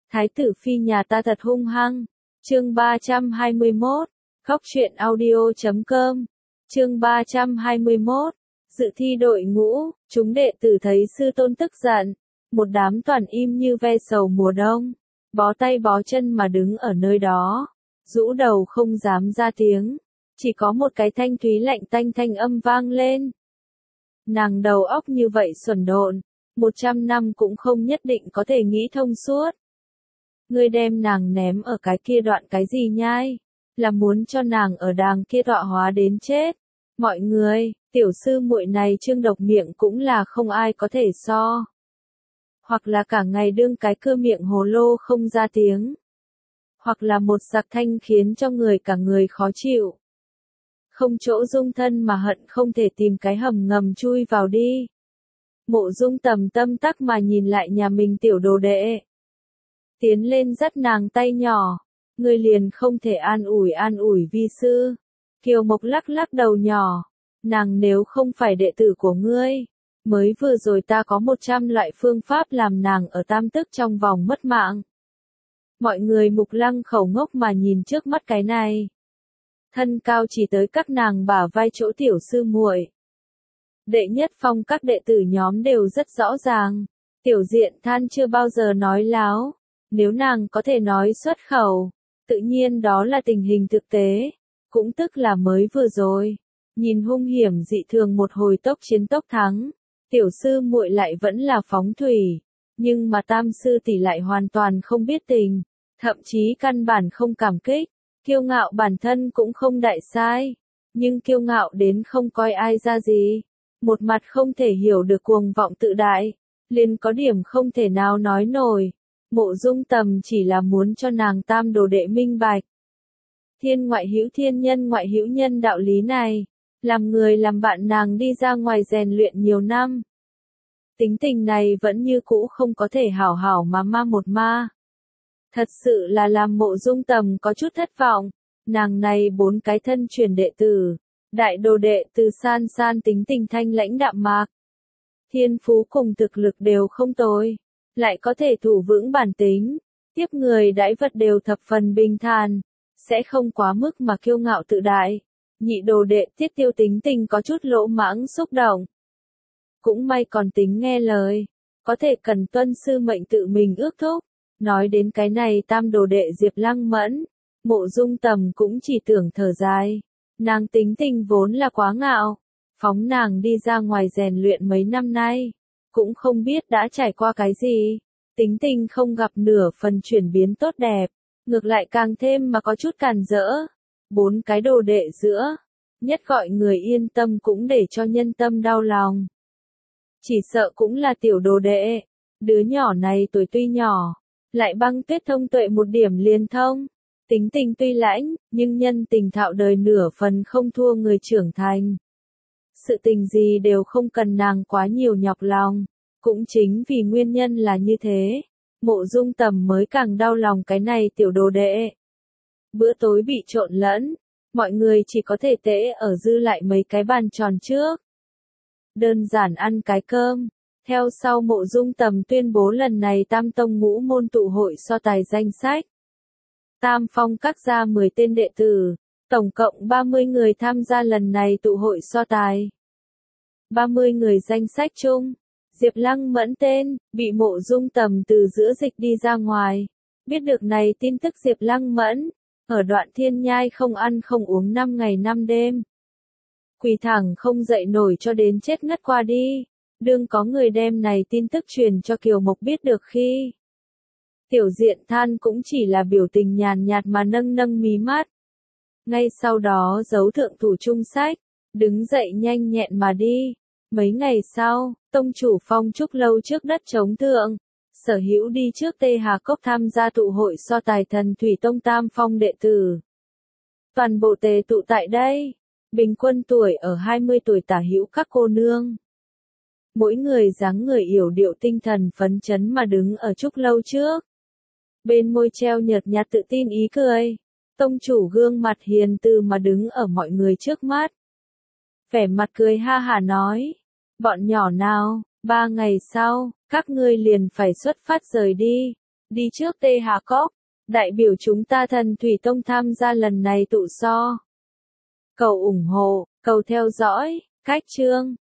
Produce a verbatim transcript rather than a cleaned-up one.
Thái tử phi nhà ta thật hung hăng. Chương ba trăm hai mươi mốt. Khóc chuyện audio chấm com. Chương ba trăm hai mươi mốt. Dự thi đội ngũ, chúng đệ tử thấy sư tôn tức giận, một đám toàn im như ve sầu mùa đông, bó tay bó chân mà đứng ở nơi đó, rũ đầu không dám ra tiếng, chỉ có một cái thanh thúy lạnh tanh thanh âm vang lên. Nàng đầu óc như vậy xuẩn độn, một trăm năm cũng không nhất định có thể nghĩ thông suốt. Ngươi đem nàng ném ở cái kia đoạn cái gì nhai, là muốn cho nàng ở đàng kia đọa hóa đến chết. Mọi người, tiểu sư muội này trương độc miệng cũng là không ai có thể so. Hoặc là cả ngày đương cái cưa miệng hồ lô không ra tiếng. Hoặc là một giặc thanh khiến cho người cả người khó chịu. Không chỗ dung thân mà hận không thể tìm cái hầm ngầm chui vào đi. Mộ Dung Tầm tâm tắc mà nhìn lại nhà mình tiểu đồ đệ. Tiến lên dắt nàng tay nhỏ, ngươi liền không thể an ủi an ủi vi sư. Kiều Mộc lắc lắc đầu nhỏ, nàng nếu không phải đệ tử của ngươi, mới vừa rồi ta có một trăm loại phương pháp làm nàng ở tam tức trong vòng mất mạng. Mọi người Mục Lăng khẩu ngốc mà nhìn trước mắt cái này. Thân cao chỉ tới các nàng bả vai chỗ tiểu sư muội. Đệ nhất phong các đệ tử nhóm đều rất rõ ràng, tiểu diện than chưa bao giờ nói láo, nếu nàng có thể nói xuất khẩu, tự nhiên đó là tình hình thực tế. Cũng tức là mới vừa rồi, nhìn hung hiểm dị thường một hồi tốc chiến tốc thắng, tiểu sư muội lại vẫn là phóng thủy, nhưng mà tam sư tỷ lại hoàn toàn không biết tình, thậm chí căn bản không cảm kích, kiêu ngạo bản thân cũng không đại sai, nhưng kiêu ngạo đến không coi ai ra gì, một mặt không thể hiểu được cuồng vọng tự đại, liền có điểm không thể nào nói nổi. Mộ Dung Tầm chỉ là muốn cho nàng tam đồ đệ minh bạch. Thiên ngoại hữu thiên, nhân ngoại hữu nhân đạo lý này, làm người làm bạn nàng đi ra ngoài rèn luyện nhiều năm. Tính tình này vẫn như cũ không có thể hảo hảo mà ma một ma. Thật sự là làm Mộ Dung Tầm có chút thất vọng, nàng này bốn cái thân truyền đệ tử, đại đồ đệ từ san san tính tình thanh lãnh đạm mạc. Thiên phú cùng thực lực đều không tồi, lại có thể thủ vững bản tính, tiếp người đãi vật đều thập phần bình thản. Sẽ không quá mức mà kiêu ngạo tự đại. Nhị đồ đệ Tiết Tiêu tính tình có chút lỗ mãng xúc động. Cũng may còn tính nghe lời, có thể cần tuân sư mệnh tự mình ước thúc. Nói đến cái này tam đồ đệ Diệp Lăng Mẫn, Mộ Dung Tầm cũng chỉ tưởng thở dài. Nàng tính tình vốn là quá ngạo, phóng nàng đi ra ngoài rèn luyện mấy năm nay, cũng không biết đã trải qua cái gì, tính tình không gặp nửa phần chuyển biến tốt đẹp. Ngược lại càng thêm mà có chút càn rỡ. Bốn cái đồ đệ giữa, nhất gọi người yên tâm cũng để cho nhân tâm đau lòng. Chỉ sợ cũng là tiểu đồ đệ, đứa nhỏ này tuổi tuy nhỏ, lại băng tuyết thông tuệ một điểm liền thông. Tính tình tuy lãnh, nhưng nhân tình thạo đời nửa phần không thua người trưởng thành. Sự tình gì đều không cần nàng quá nhiều nhọc lòng, cũng chính vì nguyên nhân là như thế. Mộ Dung Tầm mới càng đau lòng cái này tiểu đồ đệ. Bữa tối bị trộn lẫn, mọi người chỉ có thể tễ ở dư lại mấy cái bàn tròn trước. Đơn giản ăn cái cơm, theo sau Mộ Dung Tầm tuyên bố lần này Tam Tông ngũ môn tụ hội so tài danh sách. Tam Phong các ra mười tên đệ tử, tổng cộng ba mươi người tham gia lần này tụ hội so tài. ba mươi người danh sách chung. Diệp Lăng Mẫn tên, bị Mộ Dung Tầm từ giữa dịch đi ra ngoài. Biết được này tin tức Diệp Lăng Mẫn, ở đoạn thiên nhai không ăn không uống năm ngày năm đêm. Quỳ thẳng không dậy nổi cho đến chết ngất qua đi. Đương có người đem này tin tức truyền cho Kiều Mộc biết được khi. Tiểu diện than cũng chỉ là biểu tình nhàn nhạt mà nâng nâng mí mắt. Ngay sau đó giấu thượng thủ trung sách, đứng dậy nhanh nhẹn mà đi. Mấy ngày sau, tông chủ Phong Trúc lâu trước đất chống thượng, sở hữu đi trước Tê Hà Cốc tham gia tụ hội so tài thần thủy tông Tam Phong đệ tử. Toàn bộ tề tụ tại đây, bình quân tuổi ở hai mươi tuổi tả hữu các cô nương. Mỗi người dáng người yểu điệu tinh thần phấn chấn mà đứng ở Trúc lâu trước. Bên môi treo nhợt nhạt tự tin ý cười, tông chủ gương mặt hiền từ mà đứng ở mọi người trước mắt. Vẻ mặt cười ha hả nói, bọn nhỏ nào, ba ngày sau, các ngươi liền phải xuất phát rời đi. đi trước Tê Hà Cốc, đại biểu chúng ta Thần Thủy Tông tham gia lần này tụ so. Cầu ủng hộ, cầu theo dõi, cách chương.